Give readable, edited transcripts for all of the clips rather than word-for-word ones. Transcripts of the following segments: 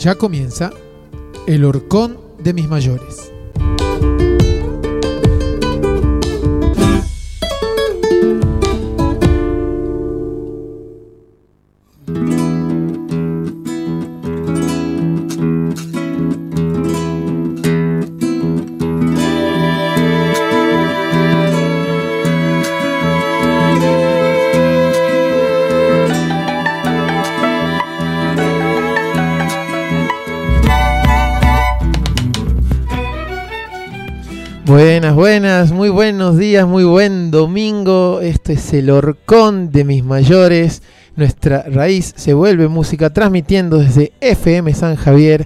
Ya comienza El Horcón de mis mayores. Buenas, muy buenos días, muy buen domingo. Esto es El Horcón de mis mayores. Nuestra raíz se vuelve música, transmitiendo desde FM San Javier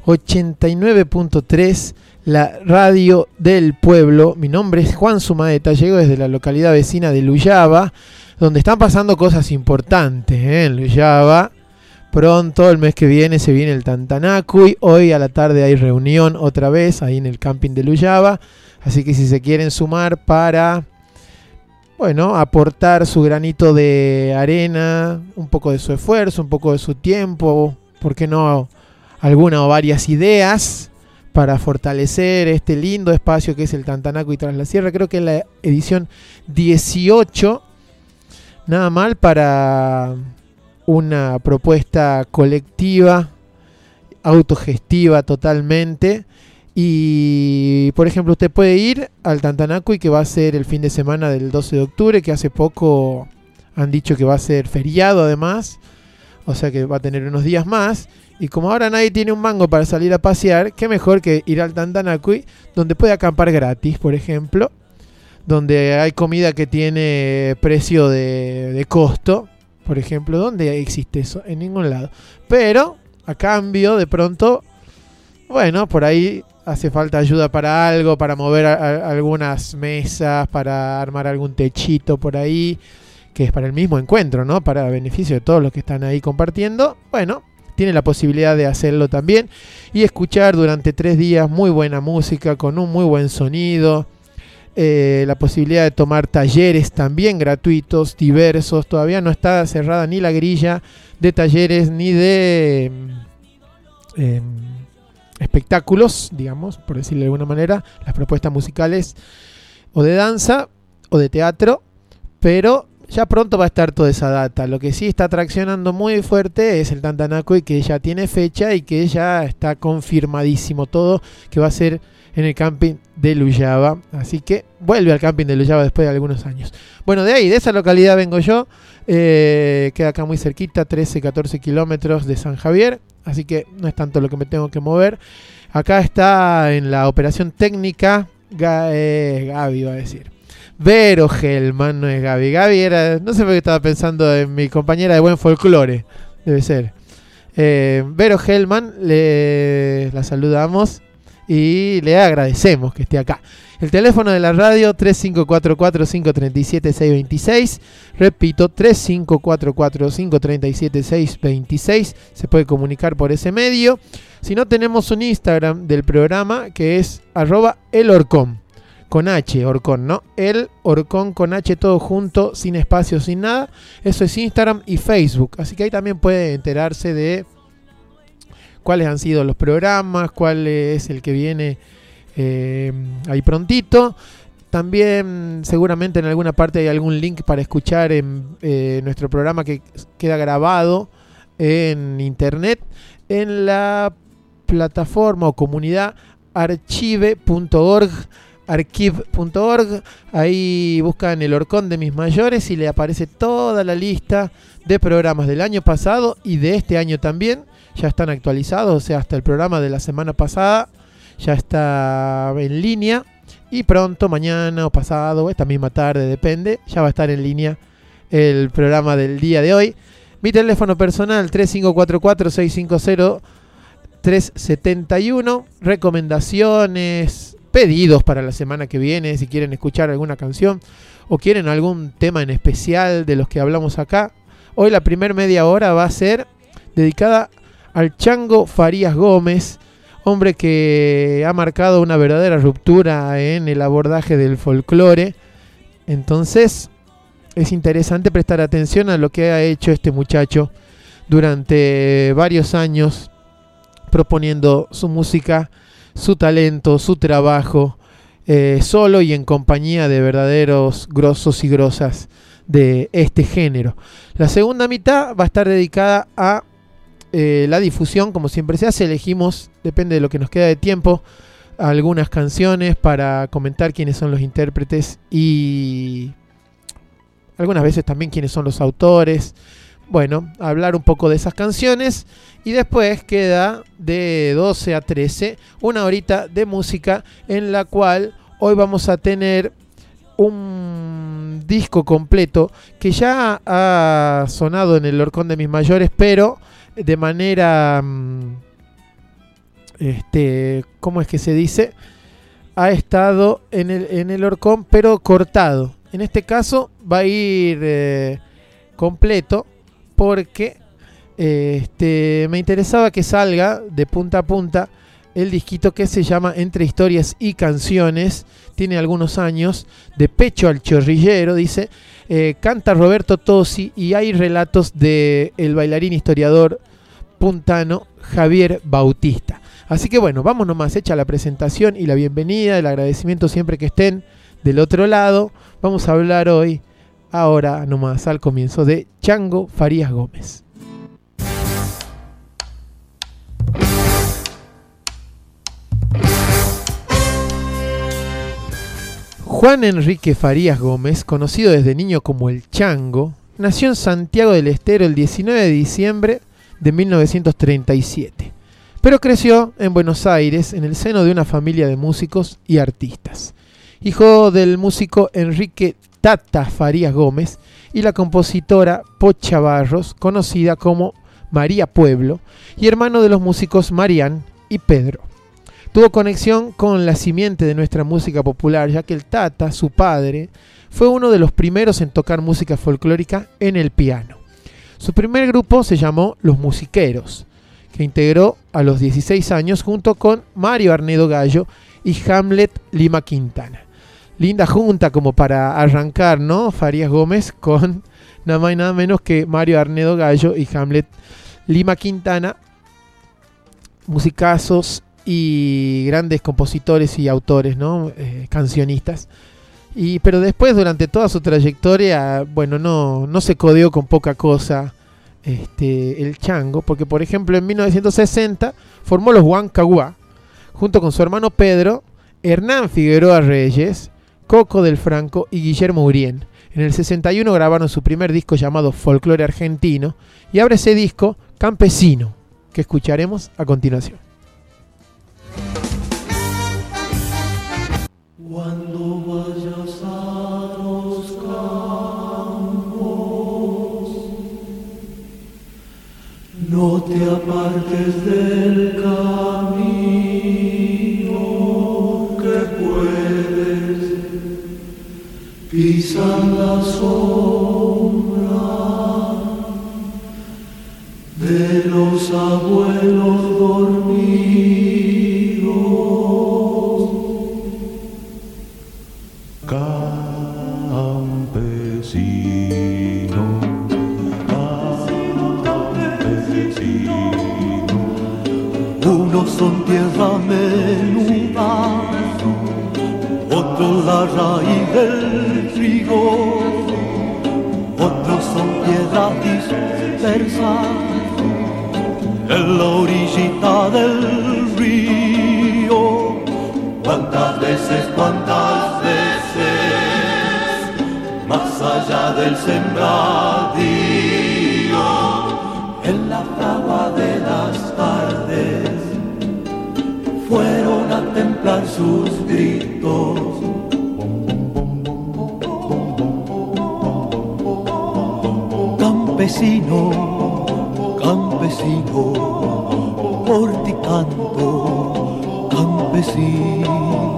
89.3, la radio del pueblo. Mi nombre es Juan Sumaeta, llego desde la localidad vecina de Luyaba, donde están pasando cosas importantes, en Luyaba. Pronto, el mes que viene, se viene el Tantanacuy. Hoy a la tarde hay reunión otra vez ahí en el camping de Luyaba. Así que si se quieren sumar para, aportar su granito de arena, un poco de su esfuerzo, un poco de su tiempo, ¿por qué no alguna o varias ideas para fortalecer este lindo espacio que es el Tantanacuy Tras la Sierra? Creo que es la edición 18, nada mal para una propuesta colectiva, autogestiva totalmente. Y por ejemplo, usted puede ir al Tantanacuy, que va a ser el fin de semana del 12 de octubre, que hace poco han dicho que va a ser feriado además, o sea que va a tener unos días más. Y como ahora nadie tiene un mango para salir a pasear, qué mejor que ir al Tantanacuy, donde puede acampar gratis, por ejemplo, donde hay comida que tiene precio de costo, por ejemplo. ¿Dónde existe eso? En ningún lado. Pero a cambio, de pronto, por ahí hace falta ayuda para algo, para mover algunas mesas, para armar algún techito por ahí, que es para el mismo encuentro, ¿no? Para beneficio de todos los que están ahí compartiendo. Tiene la posibilidad de hacerlo también y escuchar durante 3 días muy buena música con un muy buen sonido. La posibilidad de tomar talleres también gratuitos, diversos. Todavía no está cerrada ni la grilla de talleres ni de espectáculos, digamos, por decirlo de alguna manera, las propuestas musicales o de danza o de teatro, pero ya pronto va a estar toda esa data. Lo que sí está traccionando muy fuerte es el Tantanacuy, que ya tiene fecha y que ya está confirmadísimo todo, que va a ser en el camping de Luyaba. Así que vuelve al camping de Luyaba después de algunos años. De esa localidad vengo yo. Queda acá muy cerquita, 13-14 kilómetros de San Javier. Así que no es tanto lo que me tengo que mover. Acá está en la operación técnica Gaby, iba a decir. Vero Gelman, no es Gaby. Gaby era, no sé por qué estaba pensando en mi compañera de buen folclore. Debe ser. Vero Gelman, la saludamos y le agradecemos que esté acá. El teléfono de la radio 3544-537-626. Repito, 3544-537-626. Se puede comunicar por ese medio. Si no, tenemos un Instagram del programa que es @elhorcón. Con H, Horcón, ¿no? El Horcón con H, todo junto, sin espacio, sin nada. Eso es Instagram y Facebook. Así que ahí también puede enterarse de cuáles han sido los programas, cuál es el que viene ahí prontito. También seguramente en alguna parte hay algún link para escuchar en nuestro programa que queda grabado en internet en la plataforma o comunidad archive.org. Ahí buscan El Horcón de mis mayores y le aparece toda la lista de programas del año pasado y de este año también. Ya están actualizados, o sea, hasta el programa de la semana pasada ya está en línea. Y pronto, mañana o pasado, o esta misma tarde, depende, ya va a estar en línea el programa del día de hoy. Mi teléfono personal 3544-650-371. Recomendaciones, pedidos para la semana que viene, si quieren escuchar alguna canción o quieren algún tema en especial de los que hablamos acá. Hoy la primer media hora va a ser dedicada al Chango Farías Gómez, hombre que ha marcado una verdadera ruptura en el abordaje del folclore. Entonces es interesante prestar atención a lo que ha hecho este muchacho durante varios años proponiendo su música, su talento, su trabajo, solo y en compañía de verdaderos grosos y grosas de este género. La segunda mitad va a estar dedicada a la difusión, como siempre se hace. Elegimos, depende de lo que nos queda de tiempo, algunas canciones para comentar quiénes son los intérpretes y algunas veces también quiénes son los autores. Bueno, hablar un poco de esas canciones y después queda de 12 a 13 una horita de música en la cual hoy vamos a tener un disco completo que ya ha sonado en el Lorcón de mis mayores, pero de manera, ¿cómo es que se dice? Ha estado en el Lorcón, pero cortado. En este caso va a ir completo porque me interesaba que salga de punta a punta el disquito que se llama Entre Historias y Canciones. Tiene algunos años, de pecho al chorrillero, dice. Canta Roberto Tosi y hay relatos de el bailarín historiador puntano Javier Bautista. Así que bueno, vamos nomás, hecha la presentación y la bienvenida, el agradecimiento siempre que estén del otro lado. Vamos a hablar hoy, ahora nomás, al comienzo, de Chango Farías Gómez. Juan Enrique Farías Gómez, conocido desde niño como el Chango, nació en Santiago del Estero el 19 de diciembre de 1937, pero creció en Buenos Aires en el seno de una familia de músicos y artistas. Hijo del músico Enrique Tata Farías Gómez y la compositora Pocha Barros, conocida como María Pueblo, y hermano de los músicos Marián y Pedro. Tuvo conexión con la simiente de nuestra música popular, ya que el Tata, su padre, fue uno de los primeros en tocar música folclórica en el piano. Su primer grupo se llamó Los Musiqueros, que integró a los 16 años junto con Mario Arnedo Gallo y Hamlet Lima Quintana. Linda junta como para arrancar, ¿no? Farías Gómez con nada más y nada menos que Mario Arnedo Gallo y Hamlet Lima Quintana, musicazos y grandes compositores y autores, ¿no? Cancionistas. Pero después, durante toda su trayectoria, bueno, no se codeó con poca cosa el Chango, porque por ejemplo en 1960 formó los Huancahuá junto con su hermano Pedro, Hernán Figueroa Reyes, Coco del Franco y Guillermo Urien. En el 61 grabaron su primer disco llamado Folclore Argentino y abre ese disco Campesino, que escucharemos a continuación. Cuando vayas a los campos, no te apartes del camino que puedes pisar la sombra de los abuelos dormidos. Unos son tierra menuda, otros la raíz del trigo, otros son piedras dispersas en la orillita del río. ¿Cuántas veces, más allá del sembradío, en la fragua de las tardes, fueron a templar sus gritos? Campesino, campesino, por ti canto, campesino.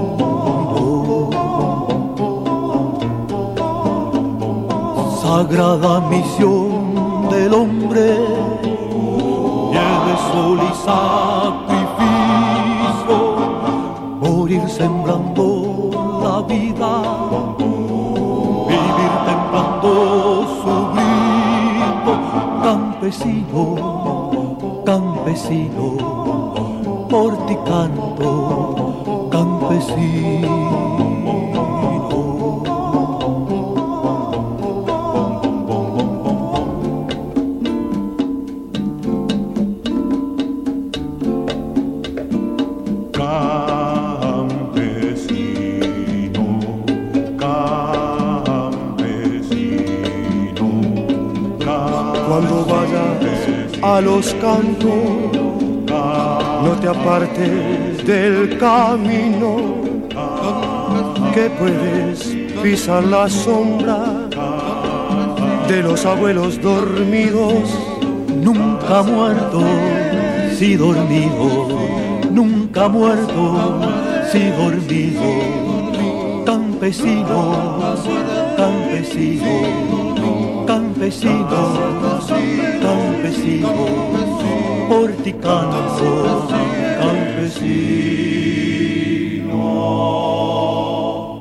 Sagrada misión del hombre, nieve, sol y sacrificio, morir sembrando la vida, vivir templando su grito. Campesino, campesino, campesino, por ti canto, campesino. Cuando vayas a los cantos, no te apartes del camino, que puedes pisar la sombra de los abuelos dormidos, nunca muertos, si dormidos, nunca muertos, si dormidos. Campesino, campesino, campesino, campesino, por ti canto, campesino.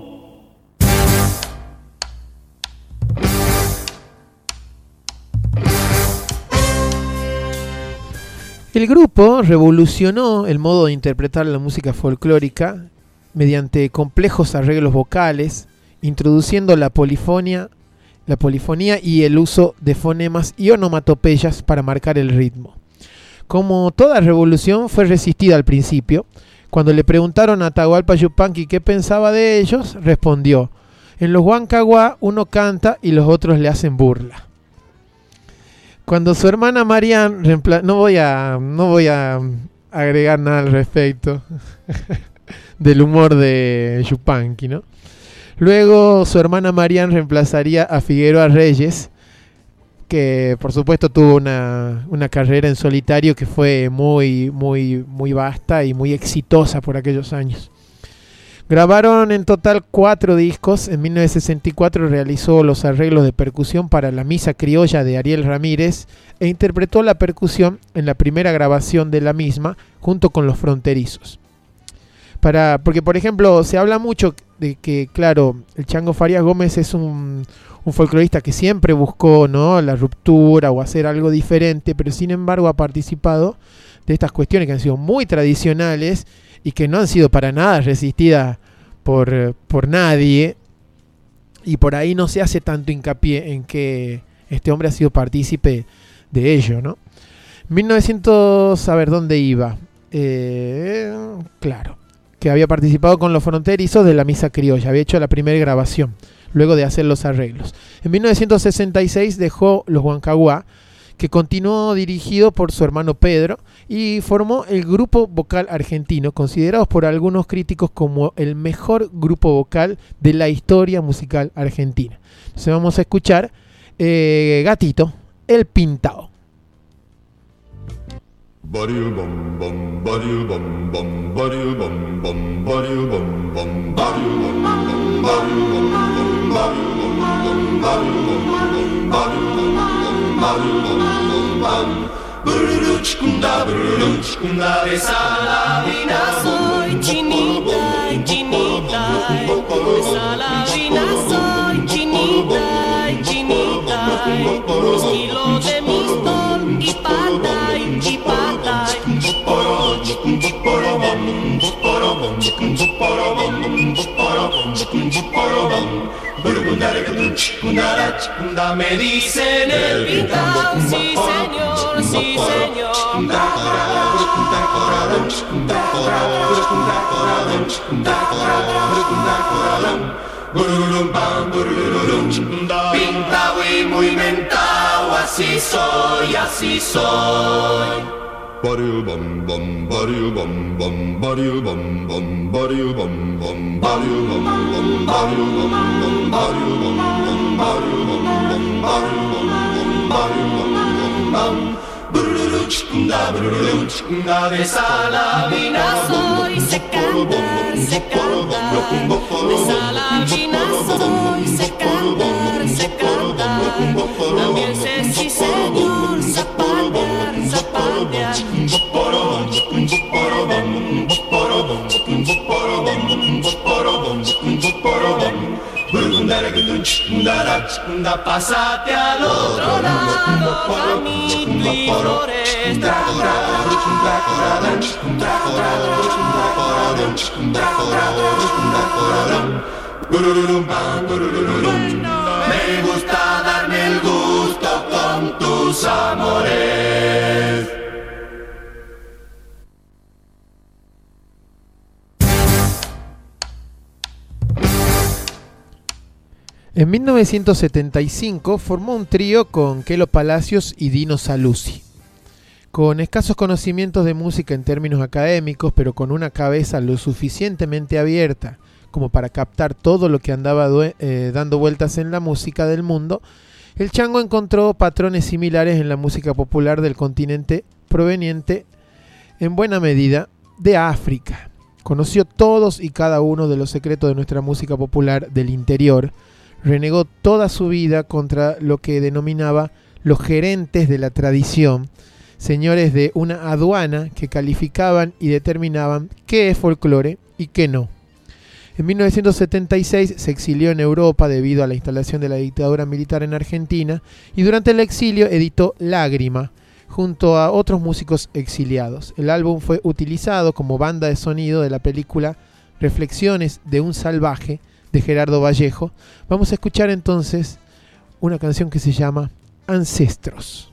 El grupo revolucionó el modo de interpretar la música folclórica mediante complejos arreglos vocales, introduciendo la polifonía y el uso de fonemas y onomatopeyas para marcar el ritmo. Como toda revolución, fue resistida al principio. Cuando le preguntaron a Atahualpa Yupanqui qué pensaba de ellos, respondió: en los Huancaguá uno canta y los otros le hacen burla. Cuando su hermana Marian no voy a agregar nada al respecto del humor de Yupanqui, ¿no? Luego su hermana Marian reemplazaría a Figueroa Reyes, que por supuesto tuvo una carrera en solitario que fue muy vasta y muy exitosa por aquellos años. Grabaron en total 4 discos. En 1964 realizó los arreglos de percusión para la Misa Criolla de Ariel Ramírez e interpretó la percusión en la primera grabación de la misma junto con Los Fronterizos. Porque, por ejemplo, se habla mucho de que, claro, el Chango Farías Gómez es un folclorista que siempre buscó, ¿no?, la ruptura o hacer algo diferente, pero sin embargo ha participado de estas cuestiones que han sido muy tradicionales y que no han sido para nada resistidas por nadie, y por ahí no se hace tanto hincapié en que este hombre ha sido partícipe de ello, ¿no? 1900, a ver, ¿dónde iba? Claro, que había participado con Los Fronterizos de la Misa Criolla, había hecho la primera grabación, luego de hacer los arreglos. En 1966 dejó los Huancaguá, que continuó dirigido por su hermano Pedro, y formó el Grupo Vocal Argentino, considerados por algunos críticos como el mejor grupo vocal de la historia musical argentina. Entonces vamos a escuchar Gatito, El Pintao. De Salavina soy chinita, chinita, de Salavina soy chinita, chinita, estilo de mistol y pata, me dicen el pintao, sí señor, sí señor. Pintao y muy mentao, así soy, así soy. De Salavina soy, sé cantar, sé cantar. De Salavina soy, sé cantar, sé cantar. También sé, sí señor, zapatear, zapatear. Pásate al otro lado, camino y floresta. Me gusta darme el gusto con tus amores. En 1975 formó un trío con Kelo Palacios y Dino Saluzzi. Con escasos conocimientos de música en términos académicos, pero con una cabeza lo suficientemente abierta como para captar todo lo que andaba dando vueltas en la música del mundo, el Chango encontró patrones similares en la música popular del continente proveniente en buena medida de África. Conoció todos y cada uno de los secretos de nuestra música popular del interior. Renegó toda su vida contra lo que denominaba los gerentes de la tradición, señores de una aduana que calificaban y determinaban qué es folclore y qué no. En 1976 se exilió en Europa debido a la instalación de la dictadura militar en Argentina y durante el exilio editó Lágrima junto a otros músicos exiliados. El álbum fue utilizado como banda de sonido de la película Reflexiones de un salvaje de Gerardo Vallejo. Vamos a escuchar entonces una canción que se llama Ancestros.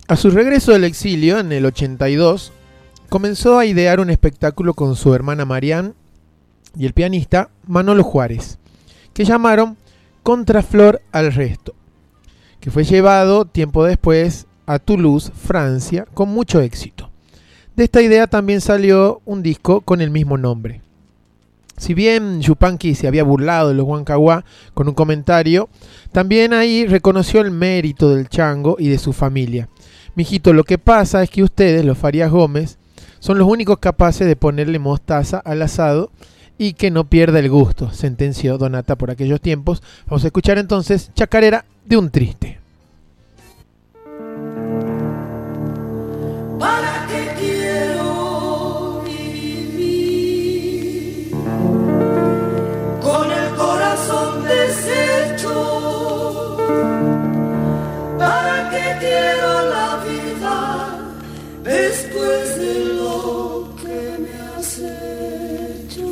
A su regreso del exilio en el 82, comenzó a idear un espectáculo con su hermana Marianne y el pianista Manolo Juárez, que llamaron Contraflor al Resto, que fue llevado tiempo después a Toulouse, Francia, con mucho éxito. De esta idea también salió un disco con el mismo nombre. Si bien Yupanqui se había burlado de los Huancahuá con un comentario, también ahí reconoció el mérito del chango y de su familia. Mijito, lo que pasa es que ustedes, los Farías Gómez, son los únicos capaces de ponerle mostaza al asado y que no pierda el gusto, sentenció Donata por aquellos tiempos. Vamos a escuchar entonces Chacarera de un Triste. ¿Para qué quiero vivir con el corazón deshecho? ¿Para qué quiero la vida después de lo que me has hecho?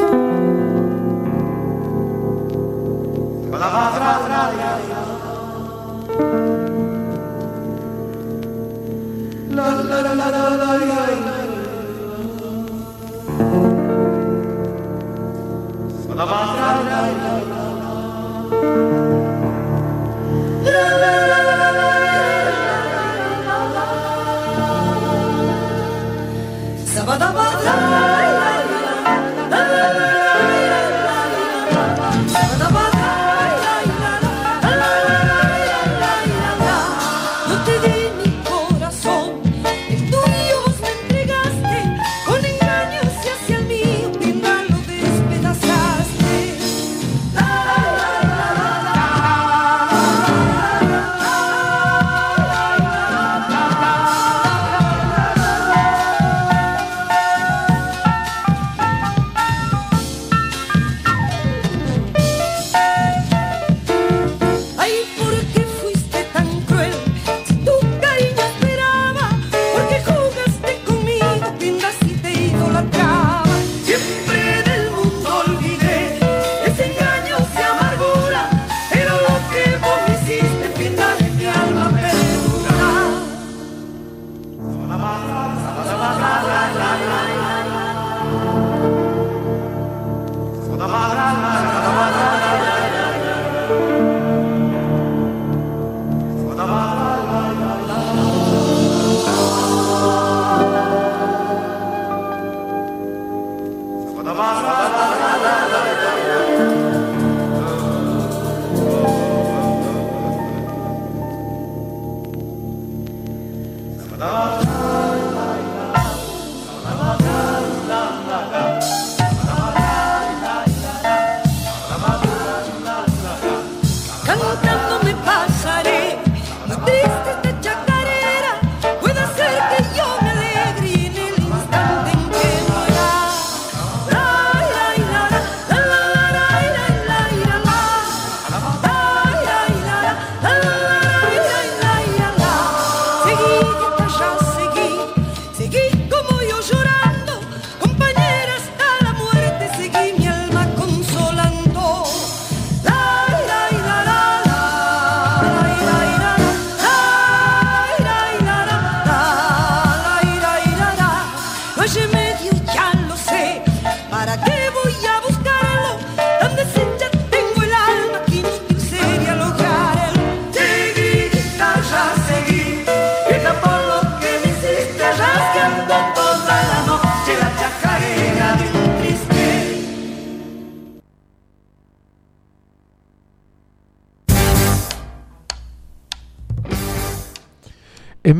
En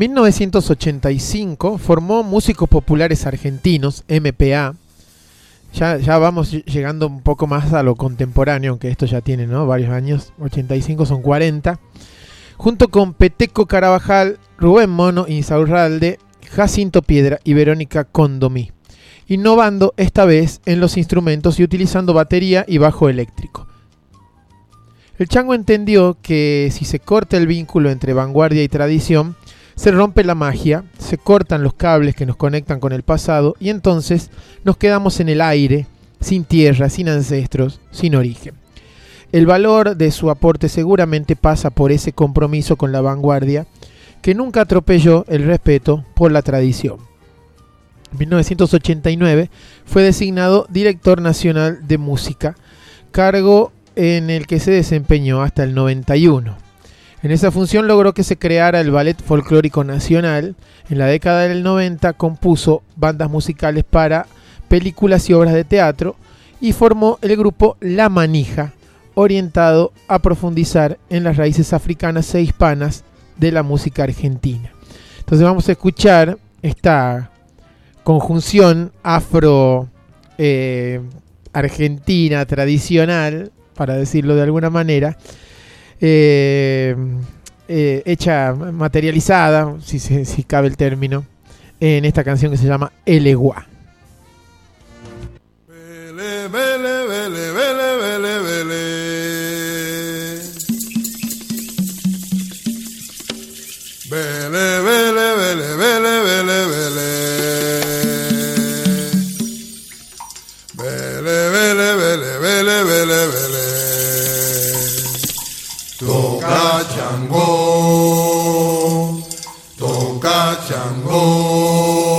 1985 formó Músicos Populares Argentinos, MPA. Ya vamos llegando un poco más a lo contemporáneo, aunque esto ya tiene, ¿no?, varios años. 85 son 40. Junto con Peteco Carabajal, Rubén Mono Insaurralde, Jacinto Piedra y Verónica Condomí, innovando esta vez en los instrumentos y utilizando batería y bajo eléctrico. El chango entendió que si se corta el vínculo entre vanguardia y tradición, se rompe la magia, se cortan los cables que nos conectan con el pasado y entonces nos quedamos en el aire, sin tierra, sin ancestros, sin origen. El valor de su aporte seguramente pasa por ese compromiso con la vanguardia que nunca atropelló el respeto por la tradición. En 1989 fue designado director nacional de música, cargo en el que se desempeñó hasta el 91. En esa función logró que se creara el Ballet Folclórico Nacional. En la década del 90 compuso bandas musicales para películas y obras de teatro y formó el grupo La Manija, orientado a profundizar en las raíces africanas e hispanas de la música argentina. Entonces vamos a escuchar esta conjunción afro argentina tradicional, para decirlo de alguna manera, hecha, materializada, si cabe el término, en esta canción que se llama Elegua. Bele, bele, bele, bele, bele, bele. Bele, bele, bele, bele, bele, bele. Bele, bele, bele, bele, bele, bele. Toca Chango, toca Chango.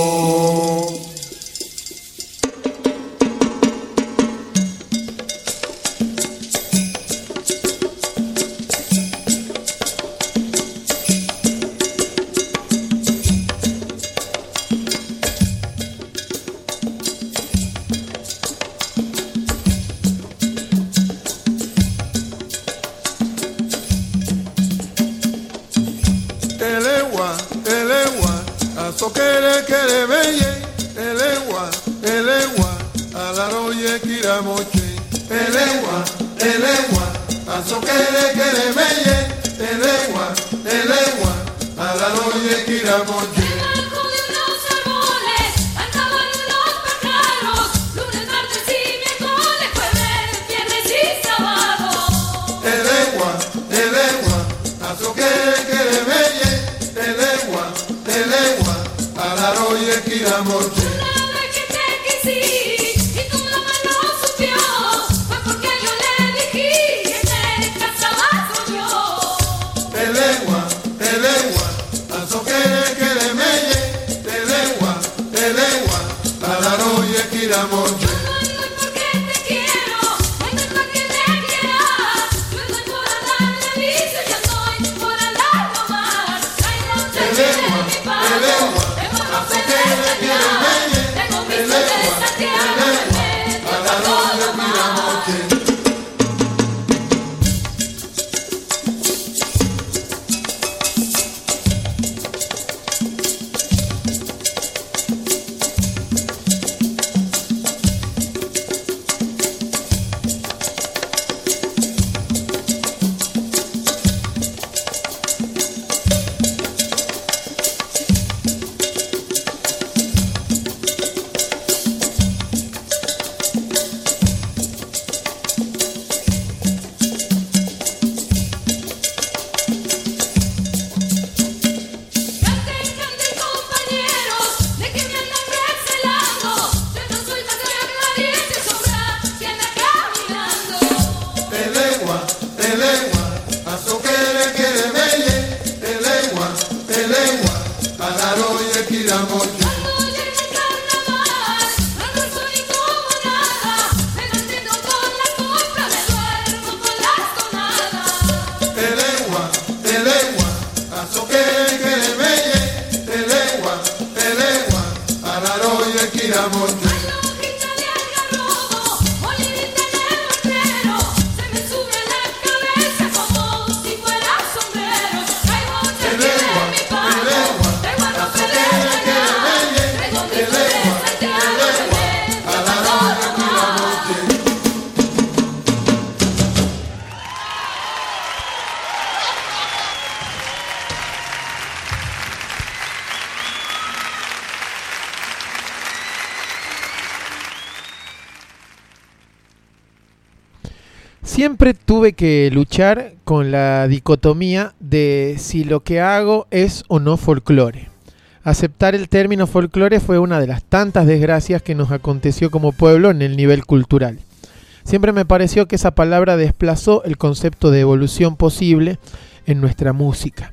Siempre tuve que luchar con la dicotomía de si lo que hago es o no folclore. Aceptar el término folclore fue una de las tantas desgracias que nos aconteció como pueblo en el nivel cultural. Siempre me pareció que esa palabra desplazó el concepto de evolución posible en nuestra música.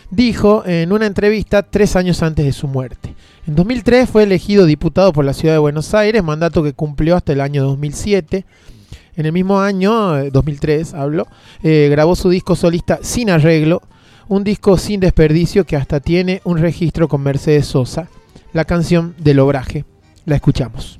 dijo en una entrevista 3 años antes de su muerte. En 2003 fue elegido diputado por la ciudad de Buenos Aires, mandato que cumplió hasta el año 2007. En el mismo año, 2003 hablo, grabó su disco solista Sin Arreglo, un disco sin desperdicio que hasta tiene un registro con Mercedes Sosa, la canción del Obraje. La escuchamos.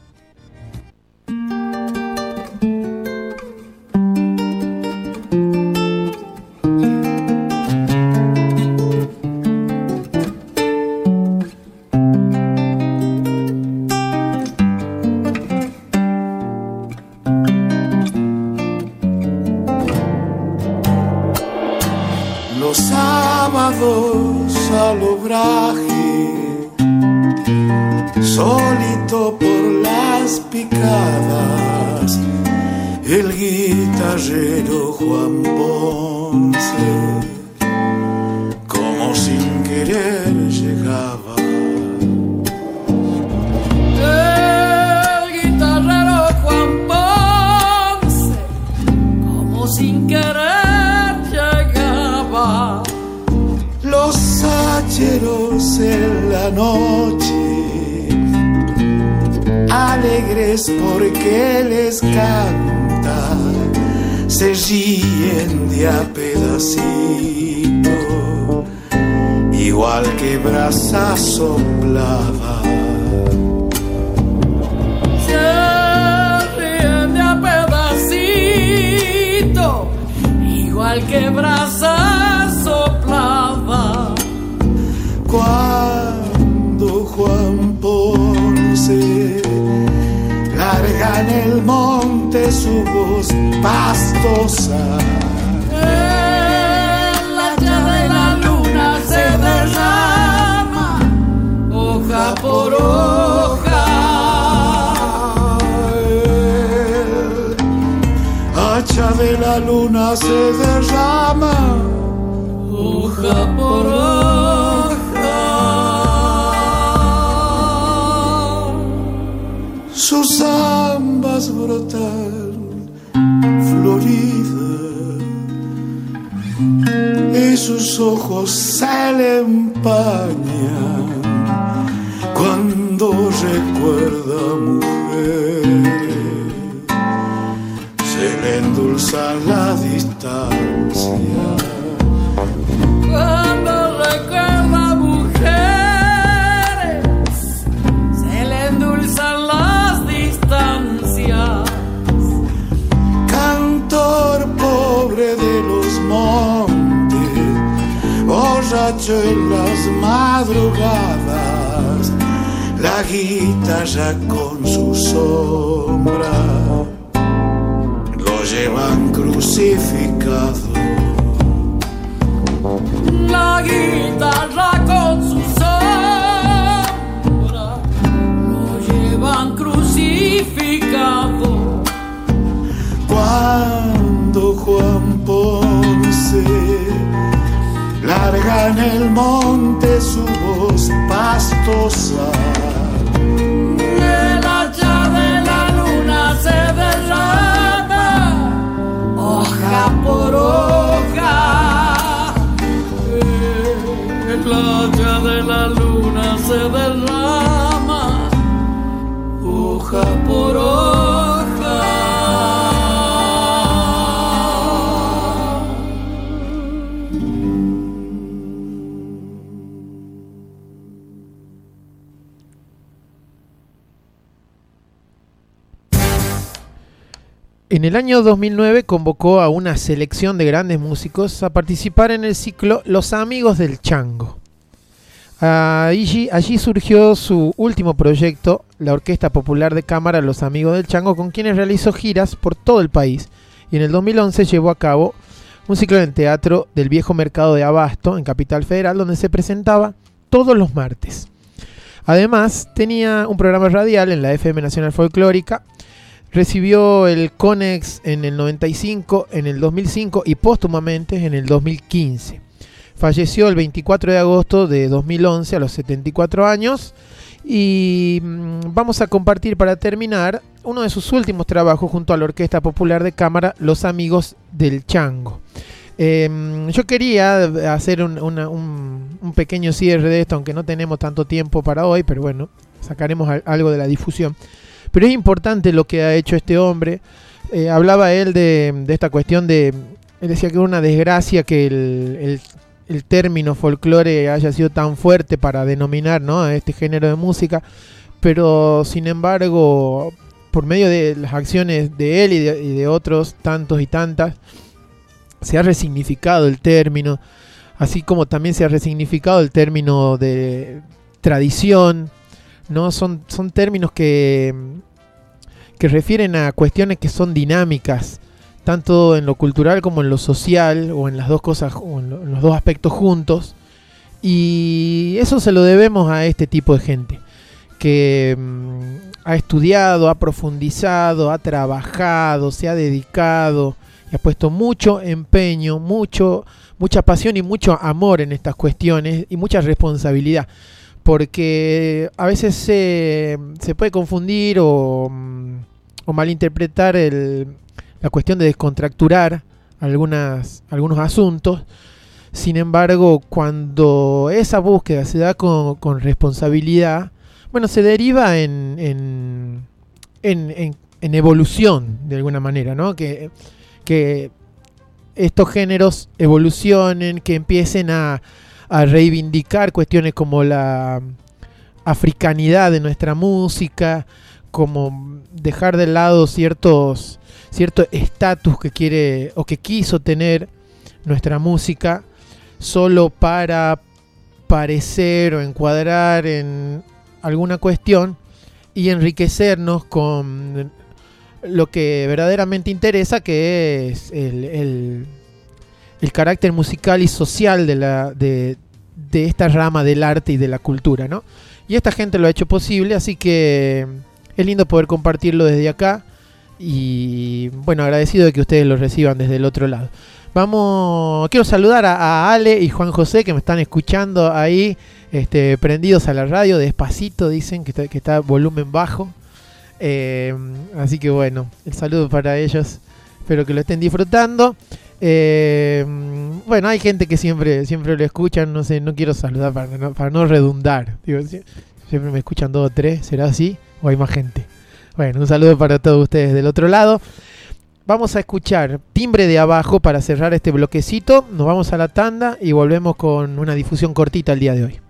Al obraje, solito por las picadas, el guitarrero Juan Ponce, como sin querer llegaba. El guitarrero Juan Ponce, como sin querer llegaba. Los hacheros en la noche, alegres porque les canta, se ríen de a pedacito, igual que brasa soplada. Se ríen de a pedacito, igual que brasa soplada. Cuando Juan Ponce larga en el monte su voz pastosa, el hacha de la luna se derrama hoja por hoja. El hacha de la luna se derrama hoja por hoja. Sus ambas brotan floridas y sus ojos se le empañan cuando recuerda mujeres, se le endulza la distancia. Cuando recuerda mujeres, se le endulzan las distancias. Cantor pobre de los montes, borracho en las madrugadas, la guitarra con su sombra lo llevan crucificado. La guitarra con su sombra lo llevan crucificado. Cuando Juan Ponce larga en el monte su voz pastosa, el hacha de la luna se derrama hoja por hoja. El hacha de la luna se derrama hoja por hoja. En el año 2009 convocó a una selección de grandes músicos a participar en el ciclo Los Amigos del Chango. Allí surgió su último proyecto, la Orquesta Popular de Cámara Los Amigos del Chango, con quienes realizó giras por todo el país. Y en el 2011 llevó a cabo un ciclo en el Teatro del Viejo Mercado de Abasto, en Capital Federal, donde se presentaba todos los martes. Además, tenía un programa radial en la FM Nacional Folclórica. Recibió el Conex en el 95, en el 2005 y póstumamente en el 2015. Falleció el 24 de agosto de 2011 a los 74 años. Y vamos a compartir para terminar uno de sus últimos trabajos junto a la Orquesta Popular de Cámara Los Amigos del Chango. Yo quería hacer un pequeño cierre de esto, aunque no tenemos tanto tiempo para hoy, pero bueno, sacaremos algo de la difusión. Pero es importante lo que ha hecho este hombre. Hablaba él de esta cuestión de... Él decía que era una desgracia que el término folclore haya sido tan fuerte para denominar, ¿no?, a este género de música, pero sin embargo, por medio de las acciones de él y de otros tantos y tantas, se ha resignificado el término, así como también se ha resignificado el término de tradición, ¿no? Son términos que refieren a cuestiones que son dinámicas, tanto en lo cultural como en lo social, o en las dos cosas, o en los dos aspectos juntos. Y eso se lo debemos a este tipo de gente que ha estudiado, ha profundizado, ha trabajado, se ha dedicado y ha puesto mucho empeño, mucha pasión y mucho amor en estas cuestiones, y mucha responsabilidad, porque a veces se puede confundir o malinterpretar la cuestión de descontracturar algunos asuntos. Sin embargo, cuando esa búsqueda se da con responsabilidad, bueno, se deriva en evolución de alguna manera, ¿no? Que estos géneros evolucionen, que empiecen a reivindicar cuestiones como la africanidad de nuestra música, como dejar de lado cierto estatus que quiere o que quiso tener nuestra música solo para parecer o encuadrar en alguna cuestión, y enriquecernos con lo que verdaderamente interesa, que es el carácter musical y social de esta rama del arte y de la cultura, ¿no? Y esta gente lo ha hecho posible, así que es lindo poder compartirlo desde acá, y bueno, agradecido de que ustedes lo reciban desde el otro lado. Quiero saludar a Ale y Juan José, que me están escuchando ahí, prendidos a la radio, despacito, dicen que está volumen bajo. Así que bueno, el saludo para ellos, espero que lo estén disfrutando. Bueno, hay gente que siempre lo escuchan, no sé, no quiero saludar para no redundar. Digo, siempre me escuchan 2 o 3, ¿será así? ¿O hay más gente? Bueno, un saludo para todos ustedes del otro lado. Vamos a escuchar Timbre de Abajo para cerrar este bloquecito. Nos vamos a la tanda y volvemos con una difusión cortita el día de hoy.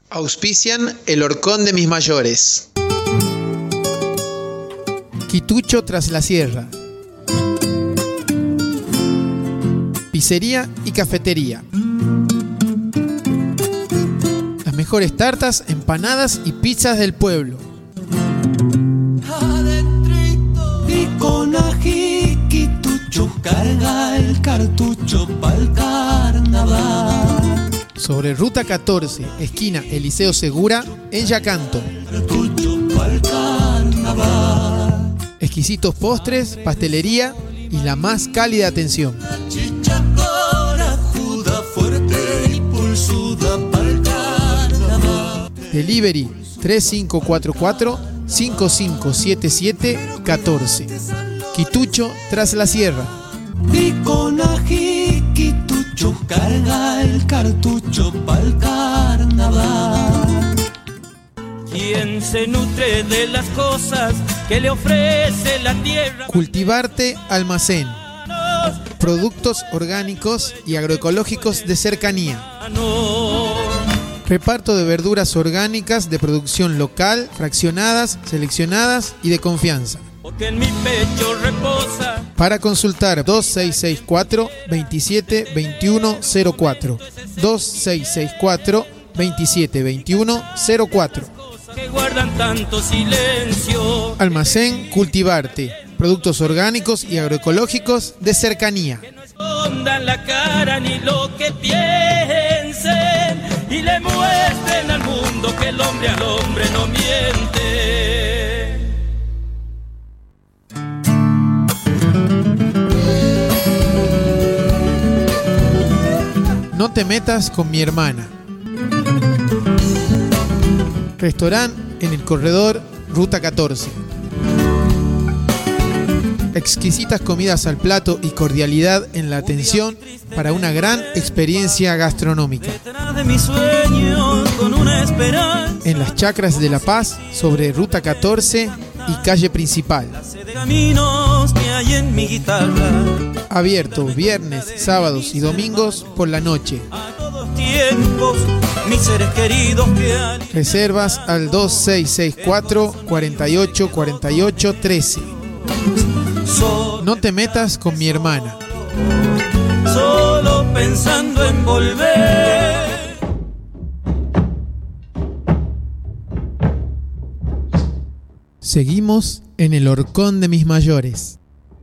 Auspician El Horcón de mis mayores. Quitucho tras la sierra. Pizzería y cafetería. Las mejores tartas, empanadas y pizzas del pueblo. Y con ají, Quitucho carga el cartucho pa'l carnaval. Sobre Ruta 14, esquina Eliseo Segura, en Yacanto. Cartucho pa'l carnaval. Exquisitos postres, pastelería y la más cálida atención. Chicha corajuda, fuerte y pulsuda pa'l carnaval. Delivery 3544-5577-14. Quitucho tras la sierra. Y con ají, Quitucho carga el cartucho pa'l carnaval. Quien se nutre de las cosas que le ofrece la tierra. Cultivarte Almacén. Productos orgánicos y agroecológicos de cercanía. Reparto de verduras orgánicas de producción local, fraccionadas, seleccionadas y de confianza. Porque en mi pecho reposa. Para consultar 2664-272104. 2664-272104. Que guardan tanto silencio. Almacén Cultivarte. Productos orgánicos y agroecológicos de cercanía. Que no escondan la cara ni lo que piensen. Y le muestren al mundo que el hombre al hombre no miente. No te metas con mi hermana. Restaurante en el corredor Ruta 14. Exquisitas comidas al plato y cordialidad en la atención para una gran experiencia gastronómica. De mis sueños con una esperanza. En las Chacras de La Paz, sobre Ruta 14 y calle principal. De caminos que hay en mi guitarra. Abierto viernes, sábados y domingos por la noche. A todos tiempos, mis seres queridos que al... Reservas al 2664 48 48 13. No te metas con mi hermana. Solo pensando en volver. Seguimos en el Horcón de mis mayores.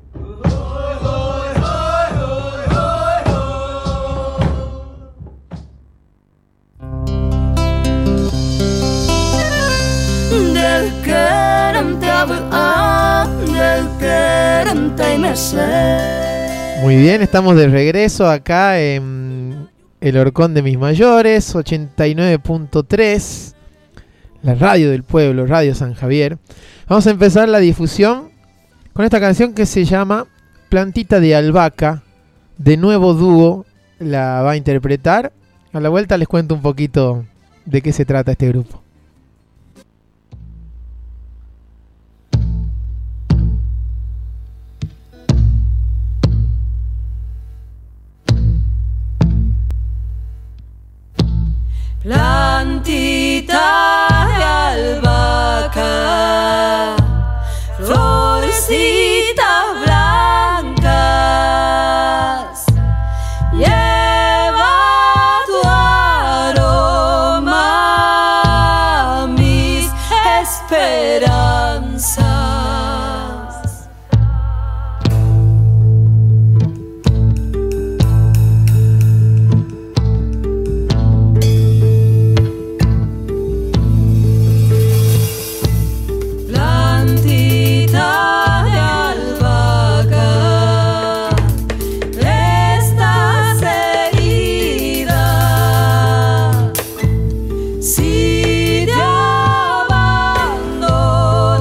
Muy bien, estamos de regreso acá en el Horcón de mis mayores, 89.3, la radio del pueblo, Radio San Javier. Vamos a empezar la difusión con esta canción que se llama Plantita de Albahaca. De nuevo dúo la va a interpretar. A la vuelta les cuento un poquito de qué se trata este grupo. Plantita de albahaca, florcitas blancas, lleva tu aroma, mis esperanzas. Si te abandono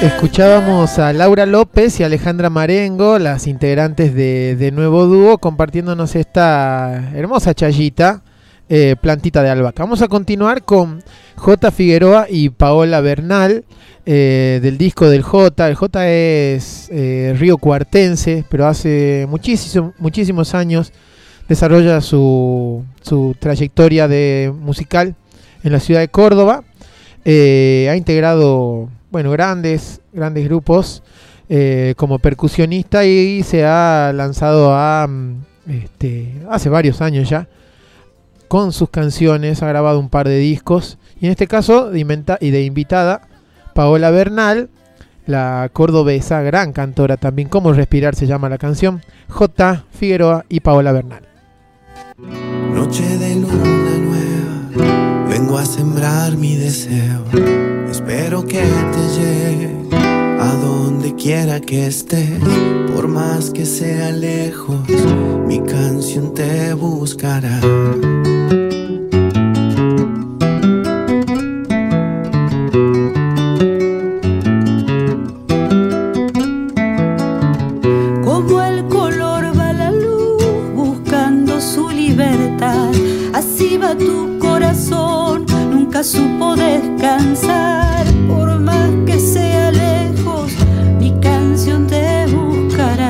Escuchábamos a Laura López y Alejandra Marengo, las integrantes de Nuevo Dúo, compartiéndonos esta hermosa chayita, Plantita de Albahaca. Vamos a continuar con J. Figueroa y Paola Bernal, del disco del J. El J es río cuartense, pero hace muchísimos años desarrolla su trayectoria musical en la ciudad de Córdoba. Ha integrado grandes grupos como percusionista y se ha lanzado hace varios años ya con sus canciones, ha grabado un par de discos y en este caso de invitada Paola Bernal, la cordobesa, gran cantora también. Cómo respirar se llama la canción. J. Figueroa y Paola Bernal. Noche de luna nueva, vengo a sembrar mi deseo. Espero que te llegue a donde quiera que estés. Por más que sea lejos, mi canción te buscará. Como el color va la luz buscando su libertad, así va tu corazón, nunca supo descansar. Por más que sea lejos, mi canción te buscará.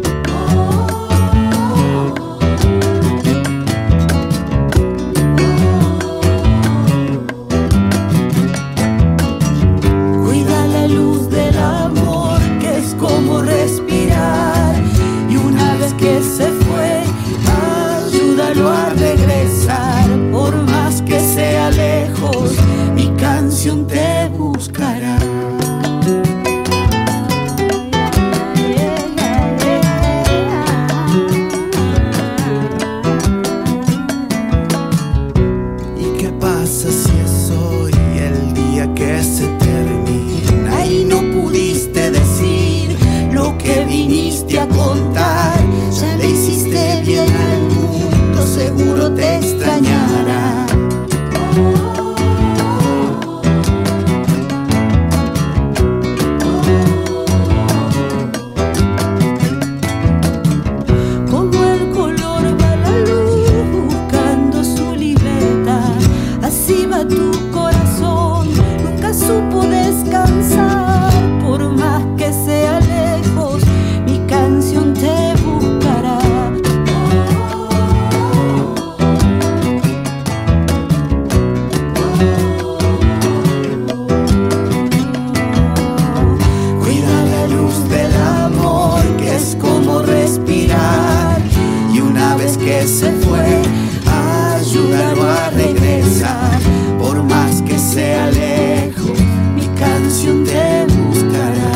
Cuida la luz del amor, que es como respirar, y una vez que se fue, ayúdalo a regresar. Por más que sea lejos, mi canción te buscará. ¿Y qué pasa si es hoy el día que se termina y no pudiste decir lo que viniste a contar? Ya le hiciste bien al mundo, seguro te extrañará. Como el color va la luz buscando su libertad, así va tu corazón, nunca supo descansar. Por más que sea lejos, mi canción te buscará. Cuida la luz del amor, que es como respirar, y una vez que se fue, ayúdalo a regresar. Por más que sea lejos, mi canción te buscará.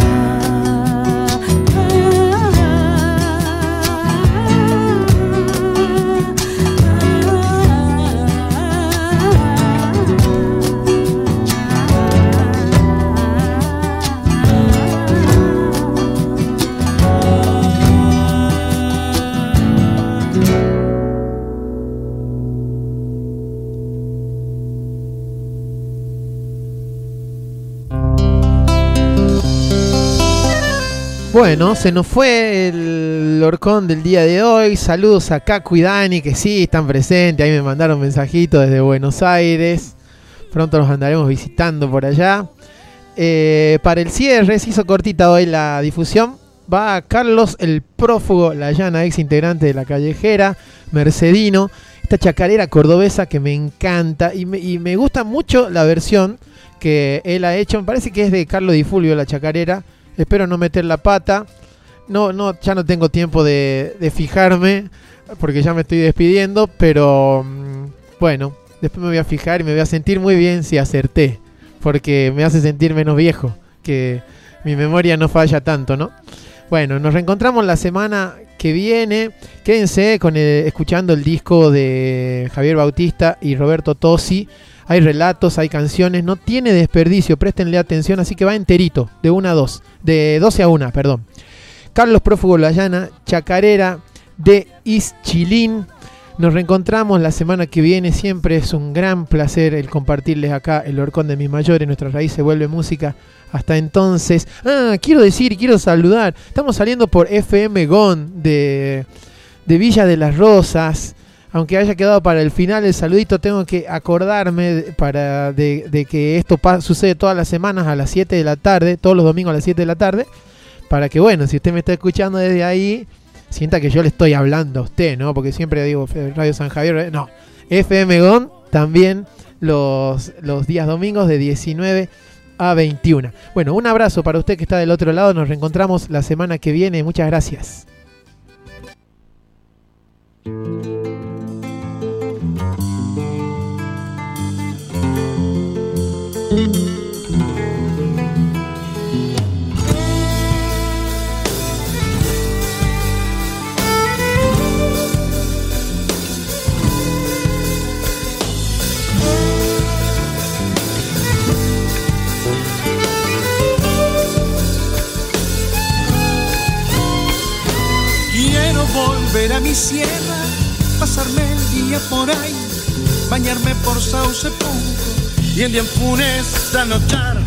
Bueno, se nos fue el Lorcón del día de hoy. Saludos a Cacu y Dani, que sí están presentes. Ahí me mandaron mensajitos desde Buenos Aires. Pronto nos andaremos visitando por allá. Para el cierre, se hizo cortita hoy la difusión. Va Carlos el Prófugo Layana, ex integrante de La Callejera, mercedino. Esta chacarera cordobesa que me encanta y me gusta mucho la versión que él ha hecho. Me parece que es de Carlos Di Fulvio, la chacarera. Espero no meter la pata. Ya no tengo tiempo de fijarme porque ya me estoy despidiendo. Pero bueno, después me voy a fijar y me voy a sentir muy bien si acerté. Porque me hace sentir menos viejo. Que mi memoria no falla tanto, ¿no? Bueno, nos reencontramos la semana que viene. Quédense escuchando el disco de Javier Bautista y Roberto Tosi. Hay relatos, hay canciones, no tiene desperdicio, préstenle atención, así que va enterito, de 12 a 1, perdón. Carlos Prófugo Layana, chacarera de Ischilín, Nos reencontramos la semana que viene. Siempre es un gran placer el compartirles acá el Horcón de Mis Mayores. Nuestra raíz se vuelve música. Hasta entonces. Quiero saludar. Estamos saliendo por FM GON de Villa de las Rosas. Aunque haya quedado para el final el saludito, tengo que acordarme de que esto sucede todas las semanas a las 7 de la tarde, todos los domingos a las 7 de la tarde, para que, bueno, si usted me está escuchando desde ahí, sienta que yo le estoy hablando a usted, ¿no? Porque siempre digo Radio San Javier, no. FM GON también los días domingos de 19 a 21. Bueno, un abrazo para usted que está del otro lado. Nos reencontramos la semana que viene. Muchas gracias. Quiero volver a mi sierra, pasarme el día por ahí, bañarme por Sauce Punco y en Dianfunes anochar.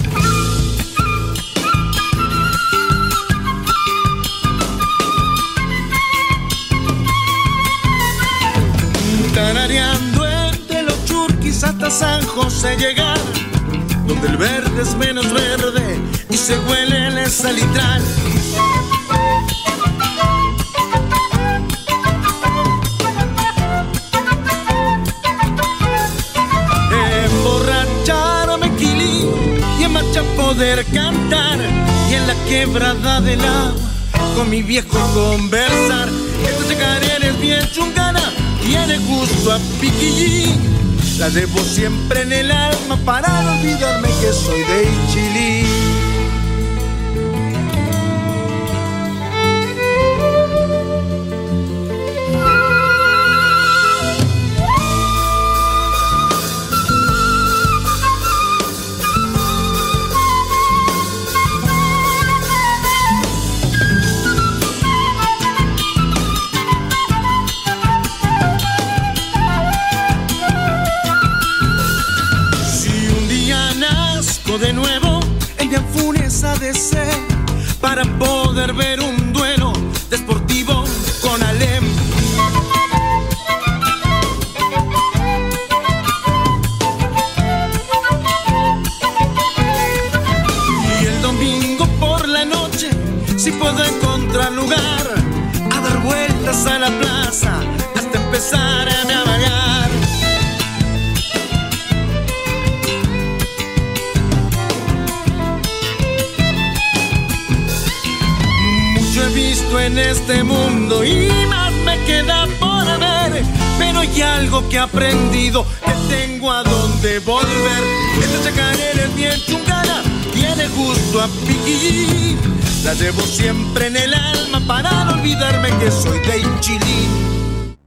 Tarareando entre los churquis hasta San José llegar, donde el verde es menos verde y se huele el salitral. Emborracharme quilín y en marcha poder cantar, y en la quebrada del agua con mi viejo conversar. Esta chacarera es bien chungana, tiene gusto a piquillín, la llevo siempre en el alma para no olvidarme que soy de Ichilí. De nuevo en Dianfunes ha de ser para poder ver un duelo de Sportivo con Alem. Y el domingo por la noche, si puedo encontrar lugar, a dar vueltas a la plaza hasta empezar a navegar. Visto en este mundo y más me queda por ver, pero hay algo que he aprendido, que tengo a dónde volver. Esta chacarera es bien chungana, tiene gusto a piquillín, la llevo siempre en el alma para no olvidarme que soy de Ichilí.